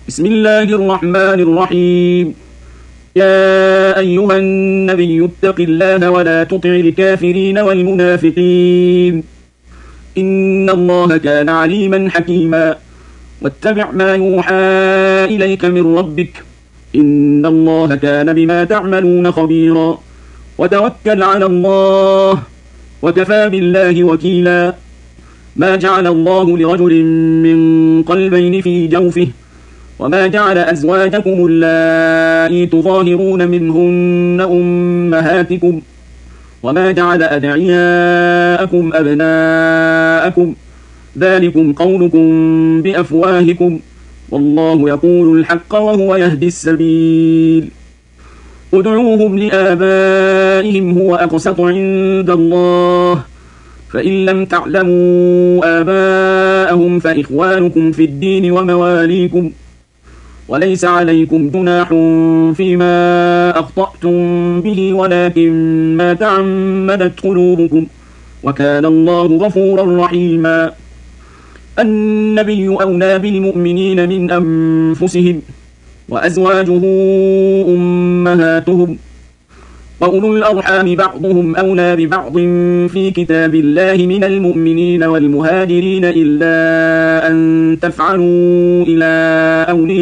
بسم الله الرحمن الرحيم. يا أيها النبي اتق الله ولا تطع الكافرين والمنافقين، إن الله كان عليما حكيما. واتبع ما يوحى إليك من ربك، إن الله كان بما تعملون خبيرا. وتوكل على الله، وكفى بالله وكيلا. ما جعل الله لرجل من قلبين في جوفه، وما جعل أزواجكم اللائي تظاهرون منهن أمهاتكم، وما جعل أدعياءكم أبناءكم، ذلكم قولكم بأفواهكم، والله يقول الحق وهو يهدي السبيل. ادعوهم لآبائهم هو أقسط عند الله، فإن لم تعلموا آباءهم فإخوانكم في الدين ومواليكم، وليس عليكم جناح فيما أخطأتم به ولكن ما تعمدت قلوبكم، وكان الله غفورا رحيما. النبي أولى بالمؤمنين من أنفسهم، وأزواجه أمهاتهم، وأولو الأرحام بعضهم أولى ببعض في كتاب الله من المؤمنين والمهاجرين إلا أن تفعلوا إلى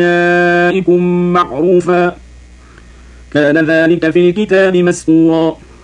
أوليائكم معروفا، كان ذلك في الكتاب مسطورا.